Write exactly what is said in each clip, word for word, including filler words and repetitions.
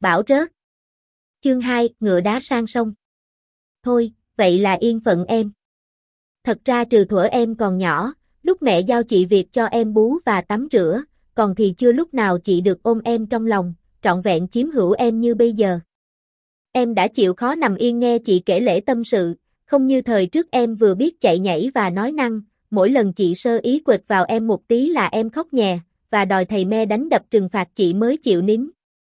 Bão rớt. Chương hai, ngựa đá sang sông. Thôi, vậy là yên phận em. Thật ra trừ thuở em còn nhỏ, lúc mẹ giao chị việc cho em bú và tắm rửa, còn thì chưa lúc nào chị được ôm em trong lòng, trọn vẹn chiếm hữu em như bây giờ. Em đã chịu khó nằm yên nghe chị kể lể tâm sự, không như thời trước em vừa biết chạy nhảy và nói năng, mỗi lần chị sơ ý quệt vào em một tí là em khóc nhè, và đòi thầy me đánh đập trừng phạt chị mới chịu nín.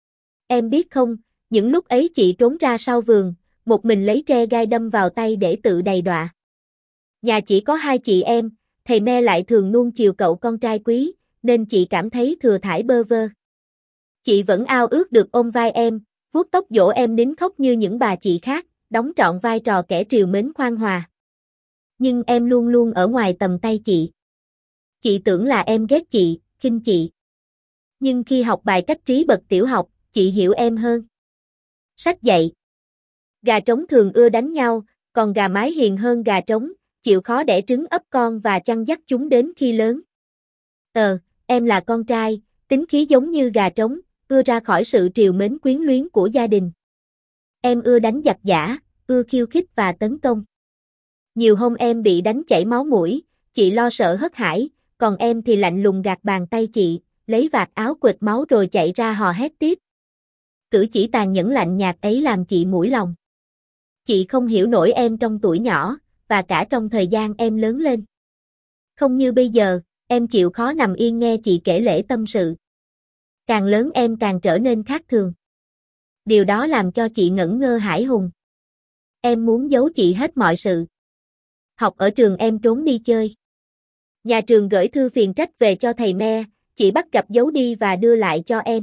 Em biết không, những lúc ấy chị trốn ra sau vườn, một mình lấy tre gai đâm vào tay để tự đầy đọa. Nhà chỉ có hai chị em, thầy me lại thường nuông chiều cậu con trai quý, nên chị cảm thấy thừa thãi bơ vơ. Chị vẫn ao ước được ôm vai em, vuốt tóc dỗ em nín khóc như những bà chị khác, đóng trọn vai trò kẻ trìu mến khoan hòa. Nhưng em luôn luôn ở ngoài tầm tay chị. Chị tưởng là em ghét chị, khinh chị. Nhưng khi học bài cách trí bậc tiểu học, chị hiểu em hơn. Sách dạy. Gà trống thường ưa đánh nhau, còn gà mái hiền hơn gà trống, chịu khó đẻ trứng ấp con và chăn dắt chúng đến khi lớn. Ờ, em là con trai, tính khí giống như gà trống, ưa ra khỏi sự trìu mến quyến luyến của gia đình. Em ưa đánh giặc giã, ưa khiêu khích và tấn công. Nhiều hôm em bị đánh chảy máu mũi, chị lo sợ hớt hải, còn em thì lạnh lùng gạt bàn tay chị, lấy vạt áo quệt máu rồi chạy ra hò hét tiếp. Cử chỉ tàn nhẫn lạnh nhạt ấy làm chị mũi lòng. Chị không hiểu nổi em trong tuổi nhỏ, và cả trong thời gian em lớn lên. Không như bây giờ, em chịu khó nằm yên nghe chị kể lể tâm sự. Càng lớn em càng trở nên khác thường. Điều đó làm cho chị ngẩn ngơ hãi hùng. Em muốn giấu chị hết mọi sự. Học ở trường em trốn đi chơi. Nhà trường gửi thư phiền trách về cho thầy me, chị bắt gặp giấu đi và đưa lại cho em.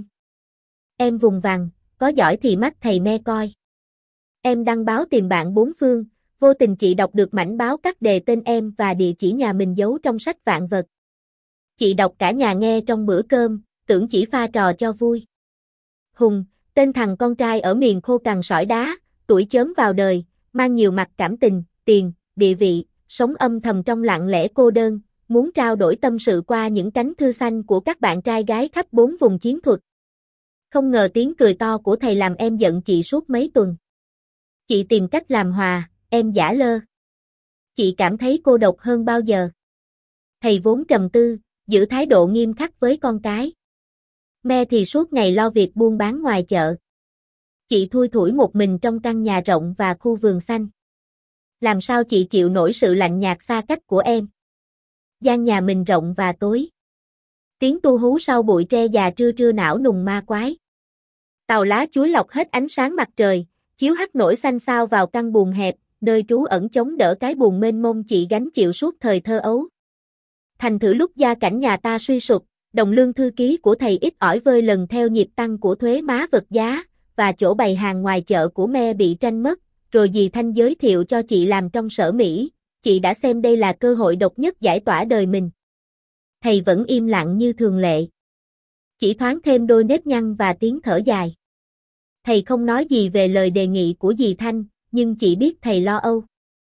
Em vùng vằng, có giỏi thì mắt thầy me coi. Em đăng báo tìm bạn bốn phương, vô tình chị đọc được mảnh báo cắt đề tên em và địa chỉ nhà mình giấu trong sách vạn vật. Chị đọc cả nhà nghe trong bữa cơm, tưởng chỉ pha trò cho vui. Hùng, tên thằng con trai ở miền khô cằn sỏi đá, tuổi chớm vào đời, mang nhiều mặt cảm tình, tiền, địa vị, sống âm thầm trong lặng lẽ cô đơn, muốn trao đổi tâm sự qua những cánh thư xanh của các bạn trai gái khắp bốn vùng chiến thuật. Không ngờ tiếng cười to của thầy làm em giận chị suốt mấy tuần. Chị tìm cách làm hòa, em giả lơ. Chị cảm thấy cô độc hơn bao giờ. Thầy vốn trầm tư, giữ thái độ nghiêm khắc với con cái. Me thì suốt ngày lo việc buôn bán ngoài chợ. Chị thui thủi một mình trong căn nhà rộng và khu vườn xanh. Làm sao chị chịu nổi sự lạnh nhạt xa cách của em? Gian nhà mình rộng và tối. Tiếng tu hú sau bụi tre già trưa trưa não nùng ma quái. Tàu lá chuối lọc hết ánh sáng mặt trời, chiếu hắt nổi xanh xao vào căn buồng hẹp, nơi trú ẩn chống đỡ cái buồn mênh mông chị gánh chịu suốt thời thơ ấu. Thành thử lúc gia cảnh nhà ta suy sụp, đồng lương thư ký của thầy ít ỏi vơi lần theo nhịp tăng của thuế má vật giá, và chỗ bày hàng ngoài chợ của me bị tranh mất, rồi dì Thanh giới thiệu cho chị làm trong sở Mỹ, chị đã xem đây là cơ hội độc nhất giải tỏa đời mình. Thầy vẫn im lặng như thường lệ. Chỉ thoáng thêm đôi nếp nhăn và tiếng thở dài. Thầy không nói gì về lời đề nghị của dì Thanh, nhưng chị biết thầy lo âu.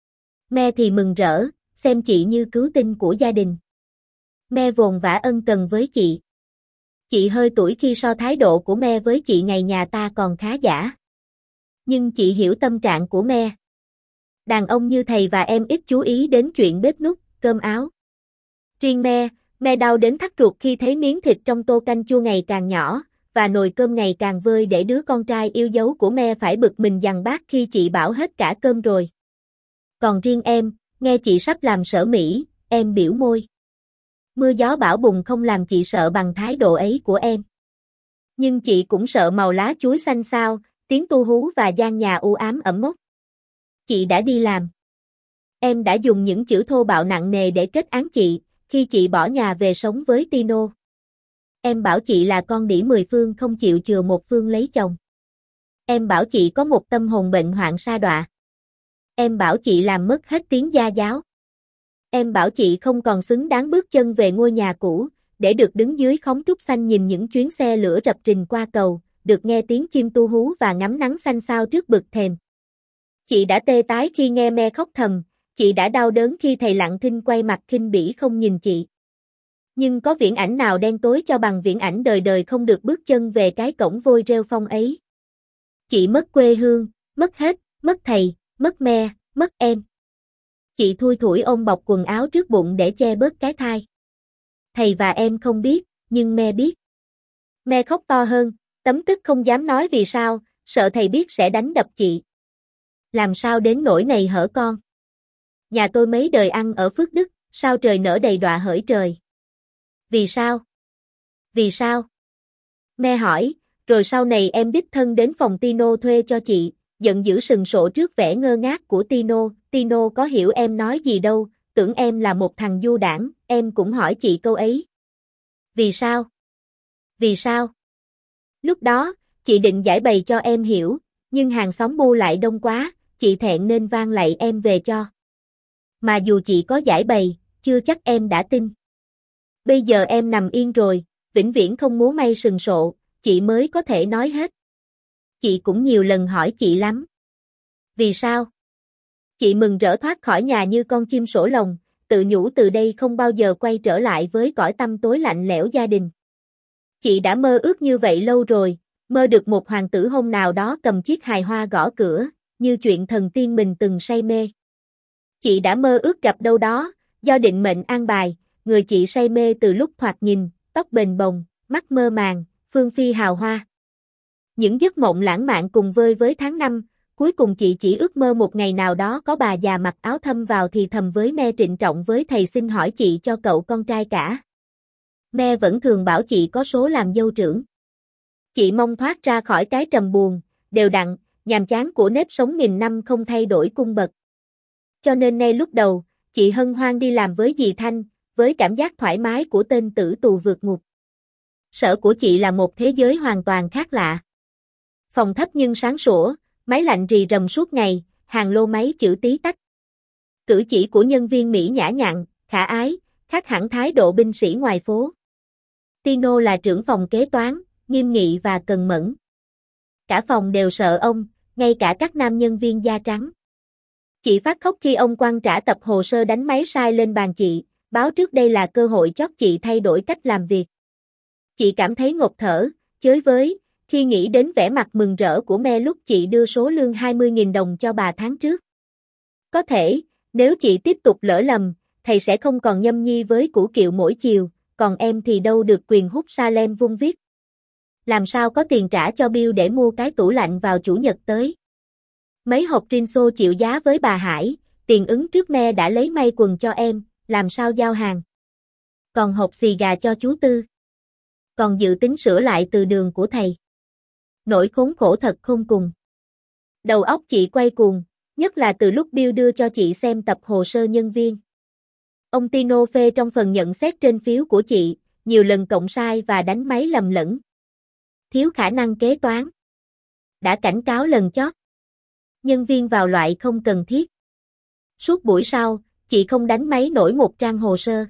Me thì mừng rỡ, xem chị như cứu tinh của gia đình. Me vồn vã ân cần với chị. Chị hơi tuổi khi so thái độ của me với chị ngày nhà ta còn khá giả. Nhưng chị hiểu tâm trạng của me. Đàn ông như thầy và em ít chú ý đến chuyện bếp núc, cơm áo. Riêng me, me đau đến thắt ruột khi thấy miếng thịt trong tô canh chua ngày càng nhỏ, và nồi cơm ngày càng vơi để đứa con trai yêu dấu của me phải bực mình dằn bát khi chị bảo hết cả cơm rồi. Còn riêng em, nghe chị sắp làm sở Mỹ, em biểu môi. Mưa gió bão bùng không làm chị sợ bằng thái độ ấy của em. Nhưng chị cũng sợ màu lá chuối xanh xao, tiếng tu hú và gian nhà u ám ẩm mốc. Chị đã đi làm. Em đã dùng những chữ thô bạo nặng nề để kết án chị, khi chị bỏ nhà về sống với Tino. Em bảo chị là con đĩ mười phương không chịu chừa một phương lấy chồng. Em bảo chị có một tâm hồn bệnh hoạn sa đọa. Em bảo chị làm mất hết tiếng gia giáo. Em bảo chị không còn xứng đáng bước chân về ngôi nhà cũ, để được đứng dưới khóm trúc xanh nhìn những chuyến xe lửa rập rình qua cầu, được nghe tiếng chim tu hú và ngắm nắng xanh xao trước bực thềm. Chị đã tê tái khi nghe me khóc thầm, chị đã đau đớn khi thầy lặng thinh quay mặt khinh bỉ không nhìn chị. Nhưng có viễn ảnh nào đen tối cho bằng viễn ảnh đời đời không được bước chân về cái cổng vôi rêu phong ấy. Chị mất quê hương, mất hết, mất thầy, mất me, mất em. Chị thui thủi ôm bọc quần áo trước bụng để che bớt cái thai. Thầy và em không biết, nhưng me biết. Me khóc to hơn, tấm tức không dám nói vì sao, sợ thầy biết sẽ đánh đập chị. Làm sao đến nỗi này hở con? Nhà tôi mấy đời ăn ở Phước Đức, sao trời nở đầy đọa hỡi trời? Vì sao? Vì sao? Me hỏi, rồi sau này em đích thân đến phòng Tino thuê cho chị, giận dữ sừng sộ trước vẻ ngơ ngác của Tino. Tino có hiểu em nói gì đâu, tưởng em là một thằng du đảng, em cũng hỏi chị câu ấy. Vì sao? Vì sao? Lúc đó, chị định giải bày cho em hiểu, nhưng hàng xóm bu lại đông quá, chị thẹn nên van lạy em về cho. Mà dù chị có giải bày, chưa chắc em đã tin. Bây giờ em nằm yên rồi, vĩnh viễn không múa may sừng sộ, chị mới có thể nói hết. Chị cũng nhiều lần hỏi chị lắm. Vì sao? Chị mừng rỡ thoát khỏi nhà như con chim sổ lồng, tự nhủ từ đây không bao giờ quay trở lại với cõi tăm tối lạnh lẽo gia đình. Chị đã mơ ước như vậy lâu rồi, mơ được một hoàng tử hôm nào đó cầm chiếc hài hoa gõ cửa, như chuyện thần tiên mình từng say mê. Chị đã mơ ước gặp đâu đó, do định mệnh an bài, người chị say mê từ lúc thoạt nhìn, tóc bềnh bồng, mắt mơ màng, phương phi hào hoa. Những giấc mộng lãng mạn cùng vơi với tháng năm, cuối cùng chị chỉ ước mơ một ngày nào đó có bà già mặc áo thâm vào thì thầm với Me trịnh trọng với thầy xin hỏi chị cho cậu con trai cả. Me vẫn thường bảo chị có số làm dâu trưởng. Chị mong thoát ra khỏi cái trầm buồn, đều đặn, nhàm chán của nếp sống nghìn năm không thay đổi cung bậc. Cho nên ngay lúc đầu, chị hân hoan đi làm với dì Thanh, với cảm giác thoải mái của tên tử tù vượt ngục. Sở của chị là một thế giới hoàn toàn khác lạ. Phòng thấp nhưng sáng sủa, máy lạnh rì rầm suốt ngày, hàng lô máy chữ tí tách. Cử chỉ của nhân viên Mỹ nhã nhặn, khả ái, khác hẳn thái độ binh sĩ ngoài phố. Tino là trưởng phòng kế toán, nghiêm nghị và cần mẫn. Cả phòng đều sợ ông, ngay cả các nam nhân viên da trắng. Chị phát khóc khi ông quăng trả tập hồ sơ đánh máy sai lên bàn chị, báo trước đây là cơ hội chót chị thay đổi cách làm việc. Chị cảm thấy ngộp thở, chới với, khi nghĩ đến vẻ mặt mừng rỡ của Me lúc chị đưa số lương hai mươi nghìn đồng cho bà tháng trước. Có thể, nếu chị tiếp tục lỡ lầm, thầy sẽ không còn nhâm nhi với củ kiệu mỗi chiều, còn em thì đâu được quyền hút Salem vung viết. Làm sao có tiền trả cho Bill để mua cái tủ lạnh vào chủ nhật tới. Mấy hộp Trinso chịu giá với bà Hải, tiền ứng trước Me đã lấy may quần cho em, làm sao giao hàng. Còn hộp xì gà cho chú Tư. Còn dự tính sửa lại từ đường của thầy. Nỗi khốn khổ thật khôn cùng. Đầu óc chị quay cuồng, nhất là từ lúc Bill đưa cho chị xem tập hồ sơ nhân viên. Ông Tino phê trong phần nhận xét trên phiếu của chị, nhiều lần cộng sai và đánh máy lầm lẫn. Thiếu khả năng kế toán. Đã cảnh cáo lần chót. Nhân viên vào loại không cần thiết. Suốt buổi sau, chị không đánh máy nổi một trang hồ sơ.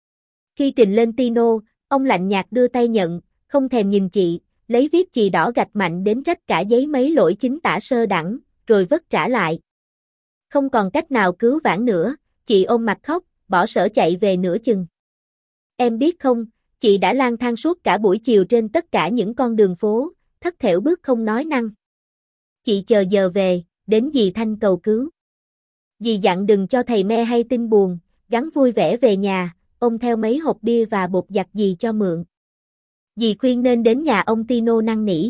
Khi trình lên Tino, ông lạnh nhạt đưa tay nhận, không thèm nhìn chị, lấy viết chì đỏ gạch mạnh đến rách cả giấy mấy lỗi chính tả sơ đẳng, rồi vất trả lại. Không còn cách nào cứu vãn nữa, chị ôm mặt khóc, bỏ sở chạy về nửa chừng. Em biết không, chị đã lang thang suốt cả buổi chiều trên tất cả những con đường phố, thất thểu bước không nói năng. Chị chờ giờ về, đến dì Thanh cầu cứu. Dì dặn đừng cho thầy Me hay tin buồn, gắng vui vẻ về nhà, ôm theo mấy hộp bia và bột giặt dì cho mượn. Dì khuyên nên đến nhà ông Tino năn nỉ.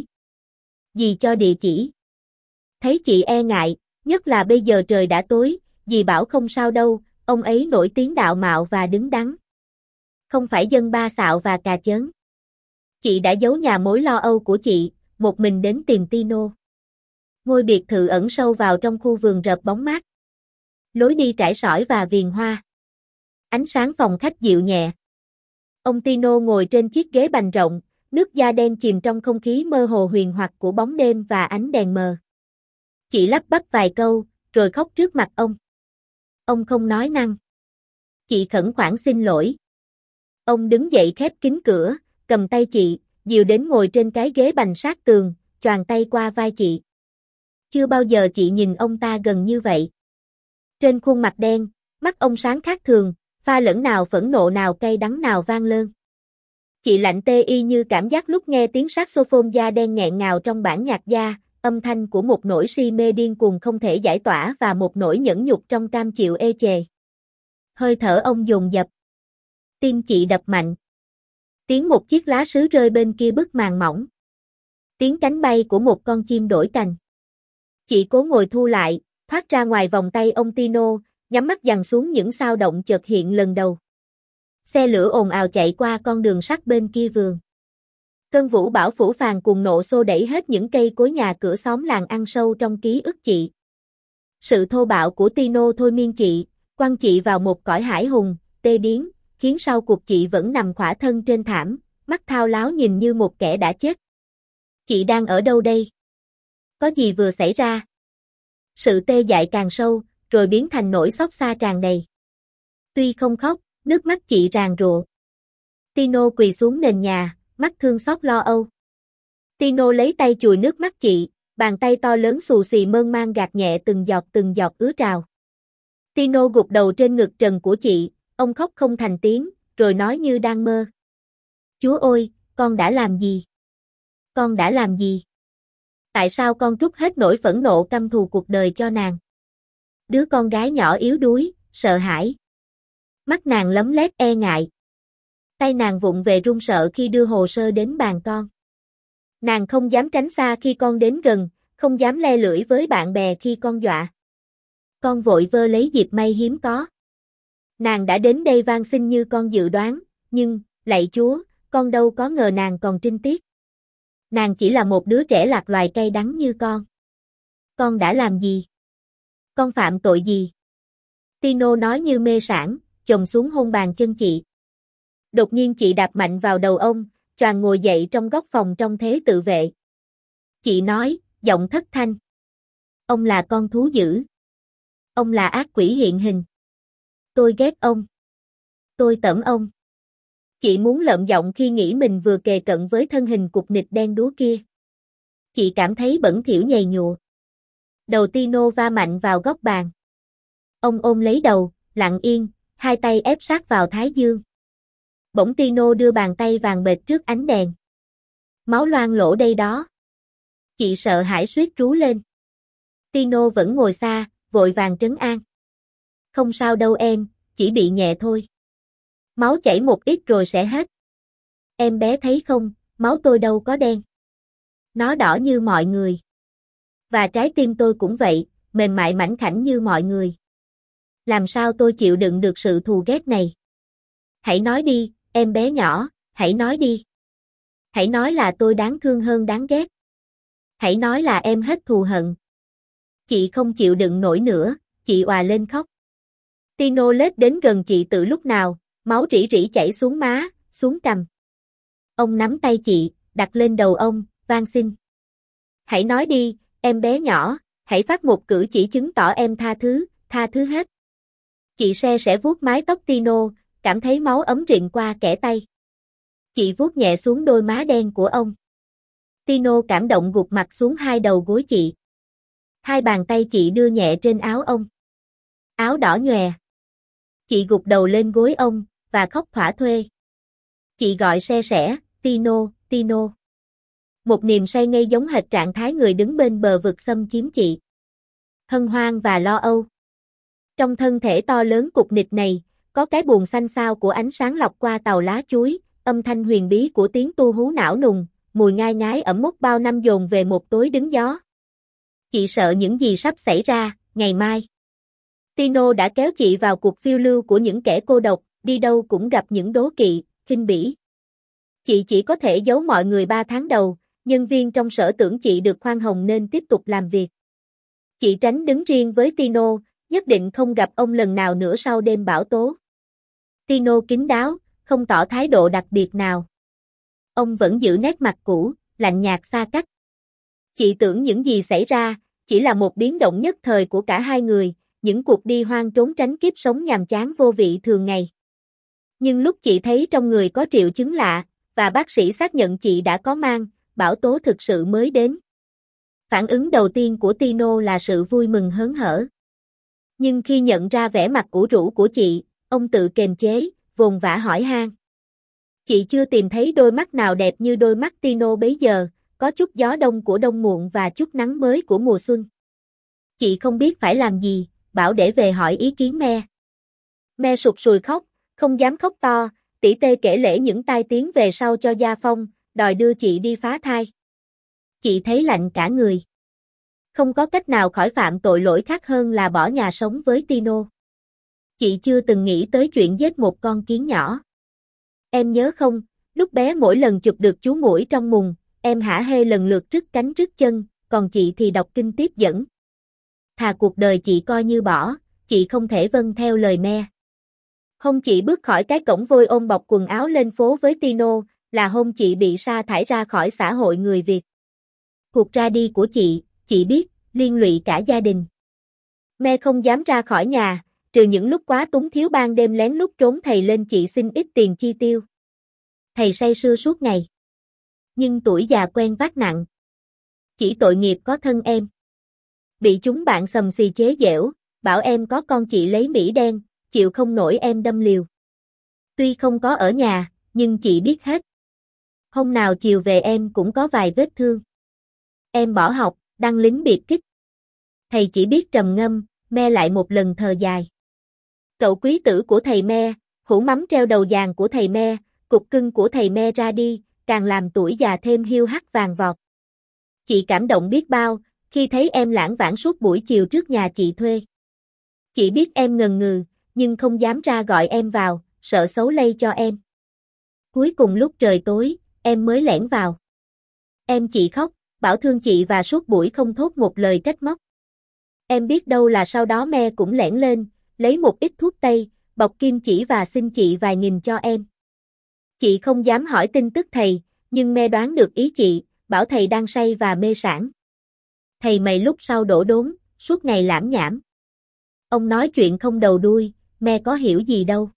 Dì cho địa chỉ. Thấy chị e ngại, nhất là bây giờ trời đã tối, dì bảo không sao đâu, ông ấy nổi tiếng đạo mạo và đứng đắn. Không phải dân ba xạo và cà chớn. Chị đã giấu nhà mối lo âu của chị, một mình đến tìm Tino. Ngôi biệt thự ẩn sâu vào trong khu vườn rợp bóng mát. Lối đi trải sỏi và viền hoa. Ánh sáng phòng khách dịu nhẹ. Ông Tino ngồi trên chiếc ghế bành rộng, nước da đen chìm trong không khí mơ hồ huyền hoặc của bóng đêm và ánh đèn mờ. Chị lắp bắp vài câu, rồi khóc trước mặt ông. Ông không nói năng. Chị khẩn khoản xin lỗi. Ông đứng dậy khép kín cửa, cầm tay chị, dìu đến ngồi trên cái ghế bành sát tường, choàng tay qua vai chị. Chưa bao giờ chị nhìn ông ta gần như vậy. Trên khuôn mặt đen, mắt ông sáng khác thường, pha lẫn nào phẫn nộ nào cay đắng nào vang lơn. Chị lạnh tê y như cảm giác lúc nghe tiếng saxophone da đen nghẹn ngào trong bản nhạc gia, âm thanh của một nỗi si mê điên cuồng không thể giải tỏa và một nỗi nhẫn nhục trong cam chịu ê chề. Hơi thở ông dồn dập. Tim chị đập mạnh. Tiếng một chiếc lá sứ rơi bên kia bức màn mỏng. Tiếng cánh bay của một con chim đổi cành. Chị cố ngồi thu lại, thoát ra ngoài vòng tay ông Tino, nhắm mắt dằn xuống những xao động chợt hiện lần đầu. Xe lửa ồn ào chạy qua con đường sắt bên kia vườn. Cơn vũ bão phủ phàng cuồng nộ xô đẩy hết những cây cối nhà cửa xóm làng ăn sâu trong ký ức chị. Sự thô bạo của Tino thôi miên chị, quăng chị vào một cõi hải hùng, tê điếng, khiến sau cuộc chị vẫn nằm khỏa thân trên thảm, mắt thao láo nhìn như một kẻ đã chết. Chị đang ở đâu đây? Có gì vừa xảy ra? Sự tê dại càng sâu, rồi biến thành nỗi xót xa tràn đầy. Tuy không khóc, nước mắt chị ràn rụa. Tino quỳ xuống nền nhà, mắt thương xót lo âu. Tino lấy tay chùi nước mắt chị, bàn tay to lớn xù xì mơn man gạt nhẹ từng giọt từng giọt ứa trào. Tino gục đầu trên ngực trần của chị, ông khóc không thành tiếng, rồi nói như đang mơ. Chúa ơi, con đã làm gì? Con đã làm gì? Tại sao con trút hết nỗi phẫn nộ căm thù cuộc đời cho nàng? Đứa con gái nhỏ yếu đuối, sợ hãi. Mắt nàng lấm lét e ngại. Tay nàng vụng về run sợ khi đưa hồ sơ đến bàn con. Nàng không dám tránh xa khi con đến gần, không dám le lưỡi với bạn bè khi con dọa. Con vội vơ lấy dịp may hiếm có. Nàng đã đến đây van xin như con dự đoán, nhưng, lạy Chúa, con đâu có ngờ nàng còn trinh tiết. Nàng chỉ là một đứa trẻ lạc loài cay đắng như con. Con đã làm gì? Con phạm tội gì? Tino nói như mê sảng, chồm xuống hôn bàn chân chị. Đột nhiên chị đạp mạnh vào đầu ông, choàng ngồi dậy trong góc phòng trong thế tự vệ. Chị nói, giọng thất thanh. Ông là con thú dữ. Ông là ác quỷ hiện hình. Tôi ghét ông. Tôi tởm ông. Chị muốn lợm giọng khi nghĩ mình vừa kề cận với thân hình cục nịch đen đúa kia. Chị cảm thấy bẩn thỉu nhầy nhụa. Đầu Tino va mạnh vào góc bàn. Ông ôm lấy đầu, lặng yên, hai tay ép sát vào thái dương. Bỗng Tino đưa bàn tay vàng bệt trước ánh đèn. Máu loang lỗ đây đó. Chị sợ hãi suýt rú lên. Tino vẫn ngồi xa, vội vàng trấn an. Không sao đâu em, chỉ bị nhẹ thôi. Máu chảy một ít rồi sẽ hết. Em bé thấy không, máu tôi đâu có đen. Nó đỏ như mọi người. Và trái tim tôi cũng vậy, mềm mại mảnh khảnh như mọi người. Làm sao tôi chịu đựng được sự thù ghét này? Hãy nói đi, em bé nhỏ, hãy nói đi. Hãy nói là tôi đáng thương hơn đáng ghét. Hãy nói là em hết thù hận. Chị không chịu đựng nổi nữa, chị òa lên khóc. Tino lết đến gần chị từ lúc nào, máu rỉ rỉ chảy xuống má, xuống cằm. Ông nắm tay chị, đặt lên đầu ông, van xin. Hãy nói đi, em bé nhỏ, hãy phát một cử chỉ chứng tỏ em tha thứ, tha thứ hết. Chị se sẽ vuốt mái tóc Tino, cảm thấy máu ấm rịn qua kẽ tay. Chị vuốt nhẹ xuống đôi má đen của ông. Tino cảm động gục mặt xuống hai đầu gối chị. Hai bàn tay chị đưa nhẹ trên áo ông. Áo đỏ nhòe. Chị gục đầu lên gối ông, và khóc thỏa thuê. Chị gọi se sẻ, Tino, Tino. Một niềm say ngây giống hệt trạng thái người đứng bên bờ vực xâm chiếm chị. Hân hoan và lo âu. Trong thân thể to lớn cục nịch này, có cái buồn xanh xao của ánh sáng lọc qua tàu lá chuối, âm thanh huyền bí của tiếng tu hú não nùng, mùi ngai ngái ẩm mốc bao năm dồn về một tối đứng gió. Chị sợ những gì sắp xảy ra, ngày mai. Tino đã kéo chị vào cuộc phiêu lưu của những kẻ cô độc, đi đâu cũng gặp những đố kỵ, khinh bỉ. Chị chỉ có thể giấu mọi người ba tháng đầu, nhân viên trong sở tưởng chị được khoan hồng nên tiếp tục làm việc. Chị tránh đứng riêng với Tino, nhất định không gặp ông lần nào nữa sau đêm bão tố. Tino kín đáo, không tỏ thái độ đặc biệt nào. Ông vẫn giữ nét mặt cũ, lạnh nhạt xa cách. Chị tưởng những gì xảy ra, chỉ là một biến động nhất thời của cả hai người, những cuộc đi hoang trốn tránh kiếp sống nhàm chán vô vị thường ngày. Nhưng lúc chị thấy trong người có triệu chứng lạ, và bác sĩ xác nhận chị đã có mang, bão tố thực sự mới đến. Phản ứng đầu tiên của Tino là sự vui mừng hớn hở. Nhưng khi nhận ra vẻ mặt ủ rũ của chị, ông tự kềm chế, vồn vã hỏi han. Chị chưa tìm thấy đôi mắt nào đẹp như đôi mắt Tino bấy giờ, có chút gió đông của đông muộn và chút nắng mới của mùa xuân. Chị không biết phải làm gì, bảo để về hỏi ý kiến me. Me sụt sùi khóc, không dám khóc to, tỉ tê kể lể những tai tiếng về sau cho Gia Phong, đòi đưa chị đi phá thai. Chị thấy lạnh cả người. Không có cách nào khỏi phạm tội lỗi khác hơn là bỏ nhà sống với Tino. Chị chưa từng nghĩ tới chuyện giết một con kiến nhỏ. Em nhớ không, lúc bé mỗi lần chụp được chú muỗi trong mùng, em hả hê lần lượt rứt cánh rứt chân, còn chị thì đọc kinh tiếp dẫn. Thà cuộc đời chị coi như bỏ, chị không thể vâng theo lời me. Hôm chị bước khỏi cái cổng vôi ôm bọc quần áo lên phố với Tino, là hôm chị bị sa thải ra khỏi xã hội người Việt. Cuộc ra đi của chị, chị biết, liên lụy cả gia đình. Me không dám ra khỏi nhà, trừ những lúc quá túng thiếu ban đêm lén lút trốn thầy lên chị xin ít tiền chi tiêu. Thầy say sưa suốt ngày. Nhưng tuổi già quen vác nặng. Chỉ tội nghiệp có thân em. Bị chúng bạn sầm xì chế giễu, bảo em có con chị lấy Mỹ đen, chịu không nổi em đâm liều. Tuy không có ở nhà, nhưng chị biết hết. Hôm nào chiều về em cũng có vài vết thương. Em bỏ học, đăng lính biệt kích. Thầy chỉ biết trầm ngâm, me lại một lần thờ dài. Cậu quý tử của thầy me, hũ mắm treo đầu giàn của thầy me, cục cưng của thầy me ra đi, càng làm tuổi già thêm hiu hắt vàng vọt. Chị cảm động biết bao, khi thấy em lãng vãng suốt buổi chiều trước nhà chị thuê. Chị biết em ngần ngừ, nhưng không dám ra gọi em vào, sợ xấu lây cho em. Cuối cùng lúc trời tối, em mới lẻn vào. Em chị khóc, bảo thương chị và suốt buổi không thốt một lời trách móc. Em biết đâu là sau đó me cũng lẻn lên, lấy một ít thuốc tây, bọc kim chỉ và xin chị vài nghìn cho em. Chị không dám hỏi tin tức thầy, nhưng me đoán được ý chị, bảo thầy đang say và mê sảng. Thầy mày lúc sau đổ đốn, suốt ngày lãm nhảm. Ông nói chuyện không đầu đuôi, me có hiểu gì đâu.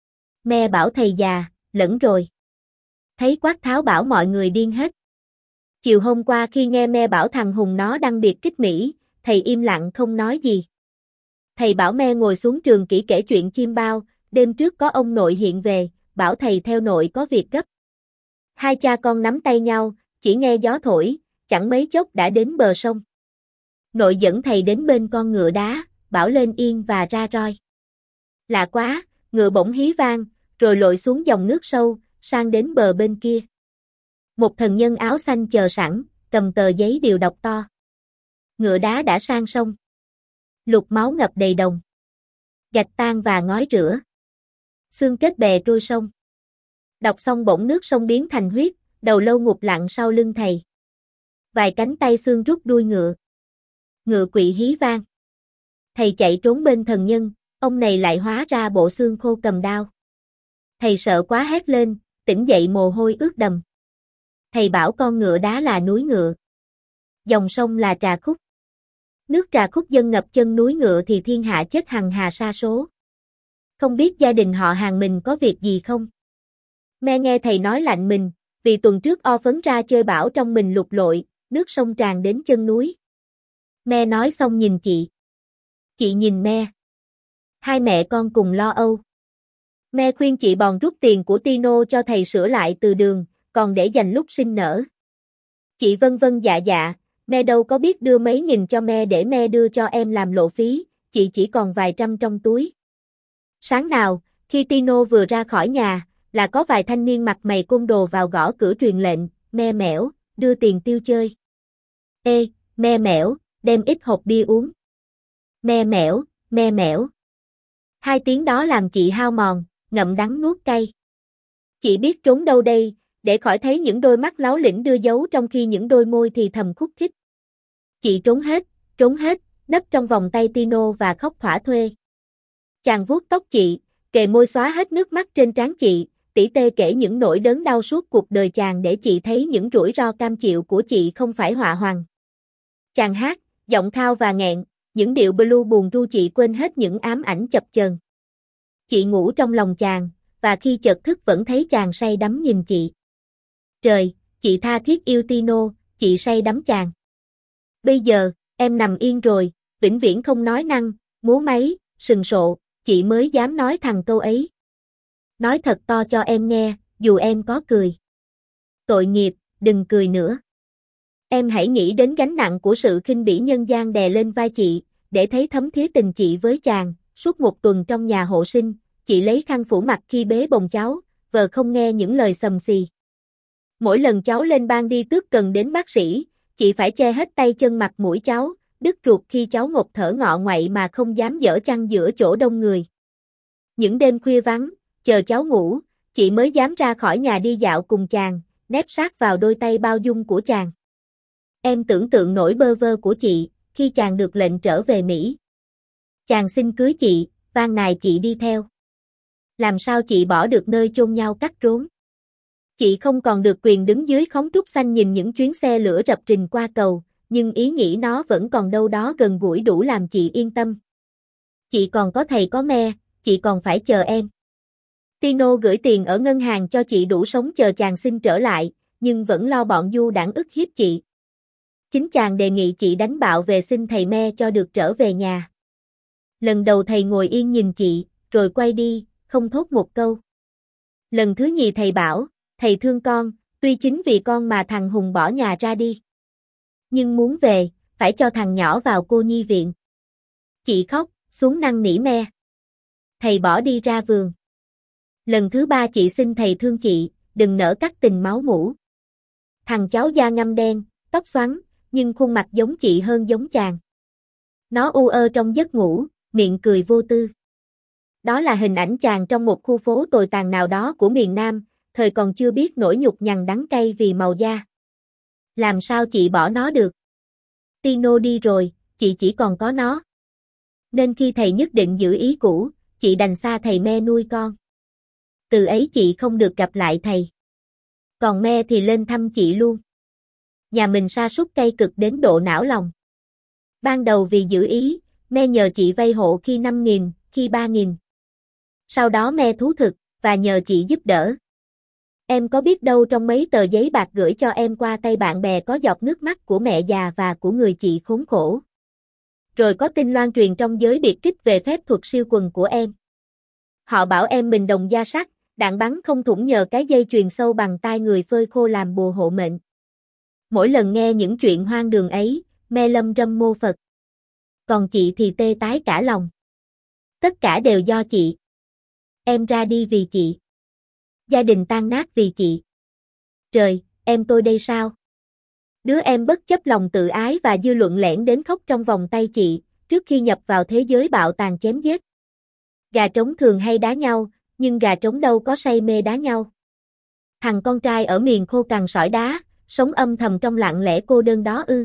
Me bảo thầy già, lẫn rồi. Thấy quát tháo bảo mọi người điên hết. Chiều hôm qua khi nghe me bảo thằng Hùng nó đăng biệt kích Mỹ, thầy im lặng không nói gì. Thầy bảo me ngồi xuống trường kỹ kể chuyện chim bao, đêm trước có ông nội hiện về, bảo thầy theo nội có việc gấp. Hai cha con nắm tay nhau, chỉ nghe gió thổi, chẳng mấy chốc đã đến bờ sông. Nội dẫn thầy đến bên con ngựa đá, bảo lên yên và ra roi. Lạ quá, ngựa bỗng hí vang, rồi lội xuống dòng nước sâu, sang đến bờ bên kia. Một thần nhân áo xanh chờ sẵn, cầm tờ giấy điều đọc to. Ngựa đá đã sang sông. Lục máu ngập đầy đồng. Gạch tan và ngói rửa. Xương kết bè trôi sông. Đọc xong bỗng nước sông biến thành huyết, đầu lâu ngụp lặng sau lưng thầy. Vài cánh tay xương rút đuôi ngựa. Ngựa quỵ hí vang. Thầy chạy trốn bên thần nhân, ông này lại hóa ra bộ xương khô cầm đao. Thầy sợ quá hét lên, tỉnh dậy mồ hôi ướt đầm. Thầy bảo con ngựa đá là núi ngựa. Dòng sông là Trà Khúc. Nước Trà Khúc dâng ngập chân núi ngựa thì thiên hạ chết hằng hà sa số. Không biết gia đình họ Hàng mình có việc gì không? Me nghe thầy nói lạnh mình, vì tuần trước o phấn ra chơi bão trong mình lục lội, nước sông tràn đến chân núi. Me nói xong nhìn chị. Chị nhìn me. Hai mẹ con cùng lo âu. Me khuyên chị bòn rút tiền của Tino cho thầy sửa lại từ đường, còn để dành lúc sinh nở. Chị vân vân dạ dạ, me đâu có biết đưa mấy nghìn cho me để me đưa cho em làm lộ phí, chị chỉ còn vài trăm trong túi. Sáng nào, khi Tino vừa ra khỏi nhà, là có vài thanh niên mặt mày côn đồ vào gõ cửa truyền lệnh, me mẻo, đưa tiền tiêu chơi. Ê, me mẻo, đem ít hộp bia uống. Me mẻo, me mẻo. Hai tiếng đó làm chị hao mòn, ngậm đắng nuốt cay. Chị biết trốn đâu đây, để khỏi thấy những đôi mắt láo lĩnh đưa dấu trong khi những đôi môi thì thầm khúc khích. Chị trốn hết, trốn hết, nấp trong vòng tay Tino và khóc thỏa thuê. Chàng vuốt tóc chị, kề môi xóa hết nước mắt trên trán chị, tỉ tê kể những nỗi đớn đau suốt cuộc đời chàng để chị thấy những rủi ro cam chịu của chị không phải họa hoàng. Chàng hát, giọng khao và nghẹn, những điệu blue buồn ru chị quên hết những ám ảnh chập chờn. Chị ngủ trong lòng chàng, và khi chợt thức vẫn thấy chàng say đắm nhìn chị. Trời, chị tha thiết yêu Tino, chị say đắm chàng. Bây giờ, em nằm yên rồi, vĩnh viễn không nói năng, múa máy, sừng sộ, chị mới dám nói thằng câu ấy. Nói thật to cho em nghe, dù em có cười. Tội nghiệp, đừng cười nữa. Em hãy nghĩ đến gánh nặng của sự khinh bỉ nhân gian đè lên vai chị, để thấy thấm thía tình chị với chàng. Suốt một tuần trong nhà hộ sinh, chị lấy khăn phủ mặt khi bế bồng cháu, vợ không nghe những lời xầm xì. Mỗi lần cháu lên ban đi tước cần đến bác sĩ, chị phải che hết tay chân mặt mũi cháu, đứt ruột khi cháu ngột thở ngọ ngoậy mà không dám dở chăn giữa chỗ đông người. Những đêm khuya vắng, chờ cháu ngủ, chị mới dám ra khỏi nhà đi dạo cùng chàng, nép sát vào đôi tay bao dung của chàng. Em tưởng tượng nỗi bơ vơ của chị, khi chàng được lệnh trở về Mỹ. Chàng xin cưới chị, van nài chị đi theo. Làm sao chị bỏ được nơi chôn nhau cắt rốn? Chị không còn được quyền đứng dưới khóm trúc xanh nhìn những chuyến xe lửa rập rình qua cầu, nhưng ý nghĩ nó vẫn còn đâu đó gần gũi đủ làm chị yên tâm. Chị còn có thầy có me, chị còn phải chờ em. Tino gửi tiền ở ngân hàng cho chị đủ sống chờ chàng xin trở lại, nhưng vẫn lo bọn du đảng ức hiếp chị. Chính chàng đề nghị chị đánh bạo về xin thầy me cho được trở về nhà. Lần đầu thầy ngồi yên nhìn chị, rồi quay đi, không thốt một câu. Lần thứ nhì thầy bảo, thầy thương con, tuy chính vì con mà thằng Hùng bỏ nhà ra đi. Nhưng muốn về, phải cho thằng nhỏ vào cô nhi viện. Chị khóc, xuống năn nỉ me. Thầy bỏ đi ra vườn. Lần thứ ba chị xin thầy thương chị, đừng nỡ cắt tình máu mủ. Thằng cháu da ngăm đen, tóc xoắn, nhưng khuôn mặt giống chị hơn giống chàng. Nó u ơ trong giấc ngủ, miệng cười vô tư. Đó là hình ảnh chàng trong một khu phố tồi tàn nào đó của miền Nam, thời còn chưa biết nỗi nhục nhằn đắng cay vì màu da. Làm sao chị bỏ nó được? Tino đi rồi, chị chỉ còn có nó. Nên khi thầy nhất định giữ ý cũ, chị đành xa thầy me nuôi con. Từ ấy chị không được gặp lại thầy. Còn me thì lên thăm chị luôn. Nhà mình sa sút cay cực đến độ não lòng. Ban đầu vì giữ ý, me nhờ chị vay hộ khi năm nghìn, khi ba nghìn. Sau đó me thú thực, và nhờ chị giúp đỡ. Em có biết đâu trong mấy tờ giấy bạc gửi cho em qua tay bạn bè có giọt nước mắt của mẹ già và của người chị khốn khổ. Rồi có tin loan truyền trong giới biệt kích về phép thuật siêu quần của em. Họ bảo em mình đồng da sắt, đạn bắn không thủng nhờ cái dây chuyền sâu bằng tai người phơi khô làm bùa hộ mệnh. Mỗi lần nghe những chuyện hoang đường ấy, me lâm râm mô Phật. Còn chị thì tê tái cả lòng. Tất cả đều do chị. Em ra đi vì chị. Gia đình tan nát vì chị. Trời, em tôi đây sao? Đứa em bất chấp lòng tự ái và dư luận lẻn đến khóc trong vòng tay chị, trước khi nhập vào thế giới bạo tàn chém giết. Gà trống thường hay đá nhau, nhưng gà trống đâu có say mê đá nhau. Thằng con trai ở miền khô cằn sỏi đá, sống âm thầm trong lặng lẽ cô đơn đó ư.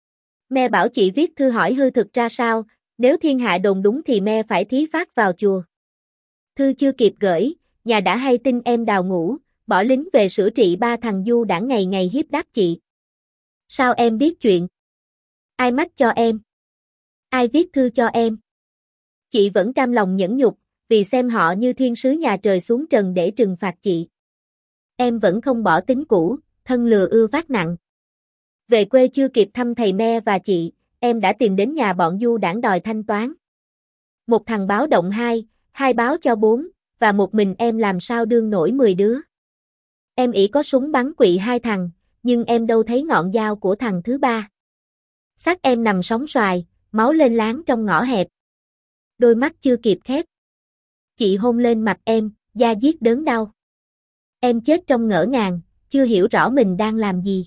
Me bảo chị viết thư hỏi hư thực ra sao, nếu thiên hạ đồn đúng thì me phải thí phát vào chùa. Thư chưa kịp gửi, nhà đã hay tin em đào ngũ, bỏ lính về sửa trị ba thằng du đảng ngày ngày hiếp đáp chị. Sao em biết chuyện? Ai mách cho em? Ai viết thư cho em? Chị vẫn cam lòng nhẫn nhục, vì xem họ như thiên sứ nhà trời xuống trần để trừng phạt chị. Em vẫn không bỏ tính cũ, thân lừa ưa vác nặng. Về quê chưa kịp thăm thầy me và chị, em đã tìm đến nhà bọn du đảng đòi thanh toán. Một thằng báo động hai, hai báo cho bốn, và một mình em làm sao đương nổi mười đứa. Em ỷ có súng bắn quỵ hai thằng, nhưng em đâu thấy ngọn dao của thằng thứ ba. Xác em nằm sóng xoài, máu lên láng trong ngõ hẹp. Đôi mắt chưa kịp khép. Chị hôn lên mặt em, da diết đớn đau. Em chết trong ngỡ ngàng, chưa hiểu rõ mình đang làm gì.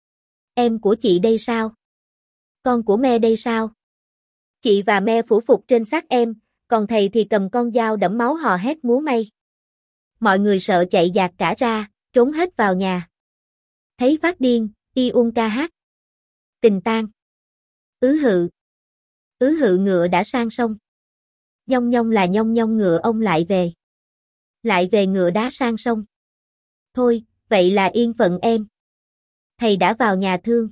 Em của chị đây sao? Con của me đây sao? Chị và me phủ phục trên xác em, còn thầy thì cầm con dao đẫm máu hò hét múa may. Mọi người sợ chạy dạt cả ra, trốn hết vào nhà. Thấy phát điên, y uông ca hát. Tình tang. Ứ hự. Ứ hự ngựa đã sang sông. Nhông nhông là nhông nhông ngựa ông lại về. Lại về ngựa đá sang sông. Thôi, vậy là yên phận em. Thầy đã vào nhà thương.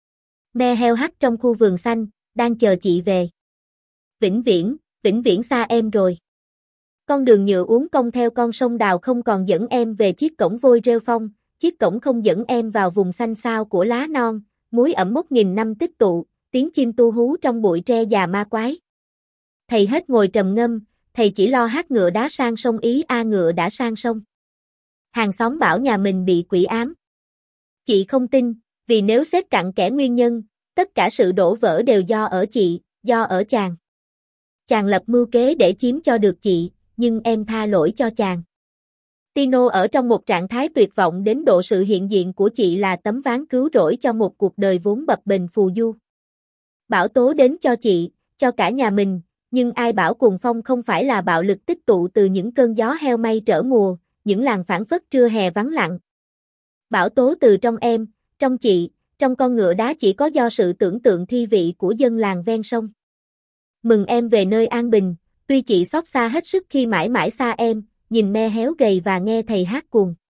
Me heo hắt trong khu vườn xanh, đang chờ chị về. Vĩnh viễn, vĩnh viễn xa em rồi. Con đường nhựa uốn cong theo con sông đào không còn dẫn em về chiếc cổng vôi rêu phong, chiếc cổng không dẫn em vào vùng xanh xao của lá non, muối ẩm mốc nghìn năm tích tụ, tiếng chim tu hú trong bụi tre già ma quái. Thầy hết ngồi trầm ngâm, thầy chỉ lo hát ngựa đá sang sông ý a ngựa đã sang sông. Hàng xóm bảo nhà mình bị quỷ ám. Chị không tin, Vì nếu xét cặn kẽ nguyên nhân, tất cả sự đổ vỡ đều do ở chị, do ở chàng. Chàng lập mưu kế để chiếm cho được chị, nhưng em tha lỗi cho chàng. Tino ở trong một trạng thái tuyệt vọng đến độ sự hiện diện của chị là tấm ván cứu rỗi cho một cuộc đời vốn bập bềnh phù du. Bão tố đến cho chị, cho cả nhà mình, nhưng ai bảo cuồng phong không phải là bạo lực tích tụ từ những cơn gió heo may trở mùa, những làn phảng phất trưa hè vắng lặng. Bão tố từ trong em, trong chị, trong con ngựa đá chỉ có do sự tưởng tượng thi vị của dân làng ven sông. Mừng em về nơi an bình, tuy chị xót xa hết sức khi mãi mãi xa em, nhìn me héo gầy và nghe thầy hát cuồng.